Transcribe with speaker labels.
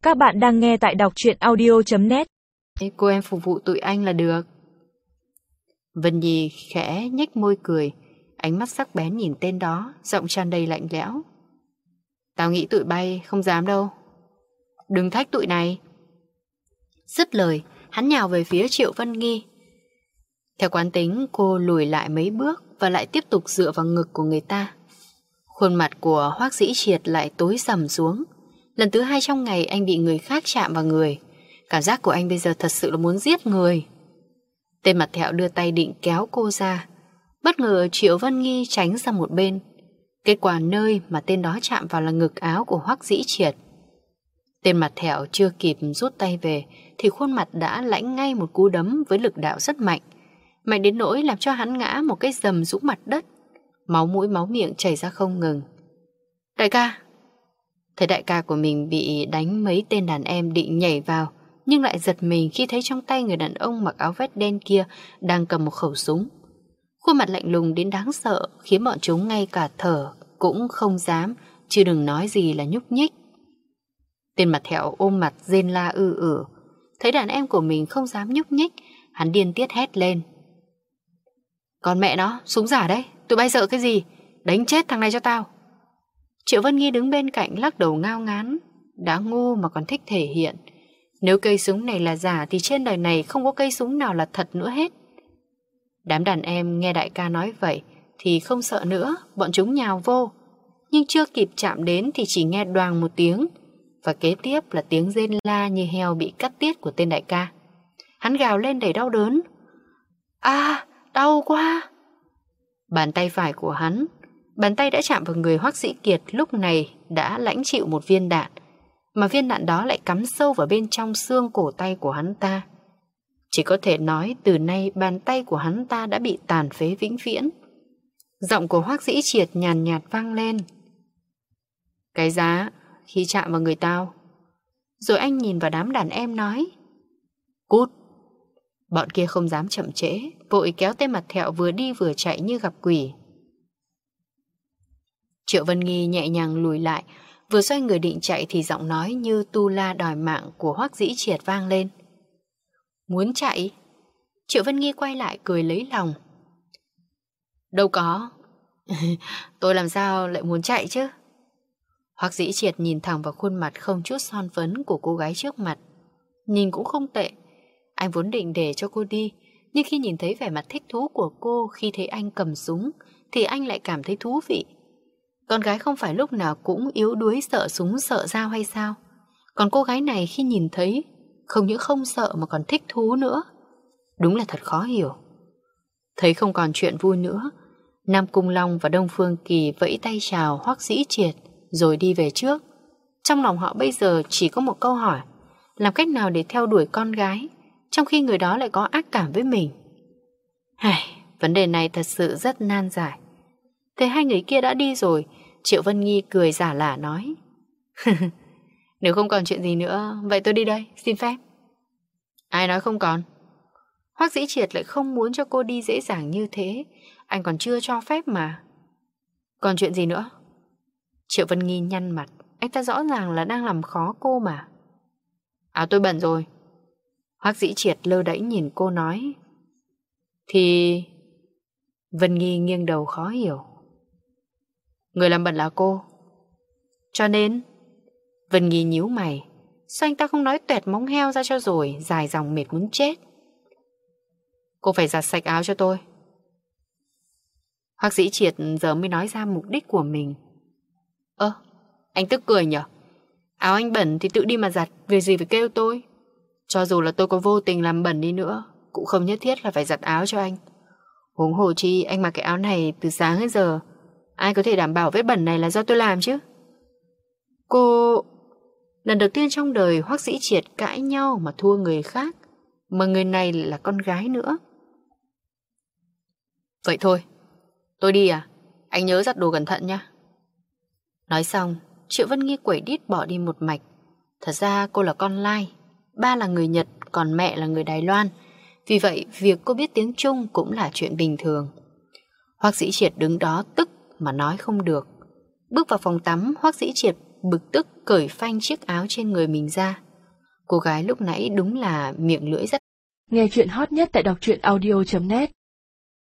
Speaker 1: Các bạn đang nghe tại đọc truyện audio.net.
Speaker 2: Cô em phục vụ tụi anh là được. Vân Nhi khẽ nhếch môi cười, ánh mắt sắc bén nhìn tên đó, giọng tràn đầy lạnh lẽo. Tao nghĩ tụi bay không dám đâu. Đừng thách tụi này. Dứt lời, hắn nhào về phía Triệu Vân Nghi. Theo quán tính, cô lùi lại mấy bước và lại tiếp tục dựa vào ngực của người ta. Khuôn mặt của Hoắc Dĩ Triệt lại tối sầm xuống. Lần thứ 2 trong ngày anh bị người khác chạm vào người. Cảm giác của anh bây giờ thật sự là muốn giết người. Tên mặt thẹo đưa tay định kéo cô ra. Bất ngờ Triệu Vân Nghi tránh sang một bên. Kết quả nơi mà tên đó chạm vào là ngực áo của Hoắc Dĩ Triệt. Tên mặt thẹo chưa kịp rút tay về thì khuôn mặt đã lãnh ngay một cú đấm với lực đạo rất mạnh. Mạnh đến nỗi làm cho hắn ngã một cái rầm rũ mặt đất. Máu mũi máu miệng chảy ra không ngừng. Đại ca! Thấy đại ca của mình bị đánh, mấy tên đàn em định nhảy vào, nhưng lại giật mình khi thấy trong tay người đàn ông mặc áo vest đen kia đang cầm một khẩu súng. Khuôn mặt lạnh lùng đến đáng sợ khiến bọn chúng ngay cả thở cũng không dám, chứ đừng nói gì là nhúc nhích. Tên mặt thẹo ôm mặt rên la ư. Thấy đàn em của mình không dám nhúc nhích, hắn điên tiết hét lên. Còn mẹ nó, súng giả đấy, tụi bay sợ cái gì? Đánh chết thằng này cho tao. Triệu Vân Nghi đứng bên cạnh lắc đầu ngao ngán. Đã ngu mà còn thích thể hiện. Nếu cây súng này là giả thì trên đời này không có cây súng nào là thật nữa hết. Đám đàn em nghe đại ca nói vậy thì không sợ nữa, bọn chúng nhào vô. Nhưng chưa kịp chạm đến thì chỉ nghe đoàng một tiếng, và kế tiếp là tiếng rên la như heo bị cắt tiết của tên đại ca. Hắn gào lên đầy đau đớn. Đau quá! Bàn tay phải của hắn, bàn tay đã chạm vào người Hoắc Dĩ Kiệt lúc này đã lãnh chịu một viên đạn, mà viên đạn đó lại cắm sâu vào bên trong xương cổ tay của hắn ta. Chỉ có thể nói từ nay bàn tay của hắn ta đã bị tàn phế vĩnh viễn. Giọng của Hoắc Dĩ Triệt nhàn nhạt vang lên. Cái giá khi chạm vào người tao. Rồi anh nhìn vào đám đàn em nói. Cút! Bọn kia không dám chậm trễ, vội kéo tên mặt thẹo vừa đi vừa chạy như gặp quỷ. Triệu Vân Nghi nhẹ nhàng lùi lại, vừa xoay người định chạy thì giọng nói như tu la đòi mạng của Hoắc Dĩ Triệt vang lên. Muốn chạy? Triệu Vân Nghi quay lại cười lấy lòng. Đâu có. Tôi làm sao lại muốn chạy chứ? Hoắc Dĩ Triệt nhìn thẳng vào khuôn mặt không chút son phấn của cô gái trước mặt. Nhìn cũng không tệ. Anh vốn định để cho cô đi, nhưng khi nhìn thấy vẻ mặt thích thú của cô khi thấy anh cầm súng thì anh lại cảm thấy thú vị. Con gái không phải lúc nào cũng yếu đuối sợ súng sợ dao hay sao? Còn cô gái này khi nhìn thấy không những không sợ mà còn thích thú nữa. Đúng là thật khó hiểu. Thấy không còn chuyện vui nữa, Nam Cung Long và Đông Phương Kỳ vẫy tay chào Hoắc Dĩ Triệt rồi đi về trước. Trong lòng họ bây giờ chỉ có một câu hỏi: làm cách nào để theo đuổi con gái trong khi người đó lại có ác cảm với mình? Vấn đề này thật sự rất nan giải. Thấy hai người kia đã đi rồi, Triệu Vân Nghi cười giả lả nói. Nếu không còn chuyện gì nữa, vậy tôi đi đây, xin phép. Ai nói không còn? Hoắc Dĩ Triệt lại không muốn cho cô đi dễ dàng như thế. Anh còn chưa cho phép mà. Còn chuyện gì nữa? Triệu Vân Nghi nhăn mặt. Anh ta rõ ràng là đang làm khó cô mà. Áo tôi bẩn rồi. Hoắc Dĩ Triệt lơ đễnh nhìn cô nói. Thì... Vân Nghi nghiêng đầu khó hiểu. Người làm bẩn là cô. Cho nên... Vân Nghi nhíu mày. Sao anh ta không nói tuẹt móng heo ra cho rồi, dài dòng mệt muốn chết. Cô phải giặt sạch áo cho tôi. Hoắc Dĩ Triệt giờ mới nói ra mục đích của mình. Anh tức cười nhở? Áo anh bẩn thì tự đi mà giặt, việc gì phải kêu tôi. Cho dù là tôi có vô tình làm bẩn đi nữa, cũng không nhất thiết là phải giặt áo cho anh. Huống hồ chi anh mặc cái áo này từ sáng đến giờ, ai có thể đảm bảo vết bẩn này là do tôi làm chứ? Cô... Lần đầu tiên trong đời Hoắc Dĩ Triệt cãi nhau mà thua người khác, mà người này lại là con gái nữa. Vậy thôi, tôi đi à? Anh nhớ giặt đồ cẩn thận nha. Nói xong, Triệu Vân Nghi quẩy đít bỏ đi một mạch. Thật ra cô là con Lai, ba là người Nhật, còn mẹ là người Đài Loan. Vì vậy, việc cô biết tiếng Trung cũng là chuyện bình thường. Hoắc Dĩ Triệt đứng đó tức mà nói không được. Bước vào phòng tắm, Hoắc Dĩ Triệt bực tức cởi phanh chiếc áo trên người mình ra. Cô gái lúc nãy đúng là miệng lưỡi rất.
Speaker 1: Nghe chuyện hot nhất tại đọc truyện audio.net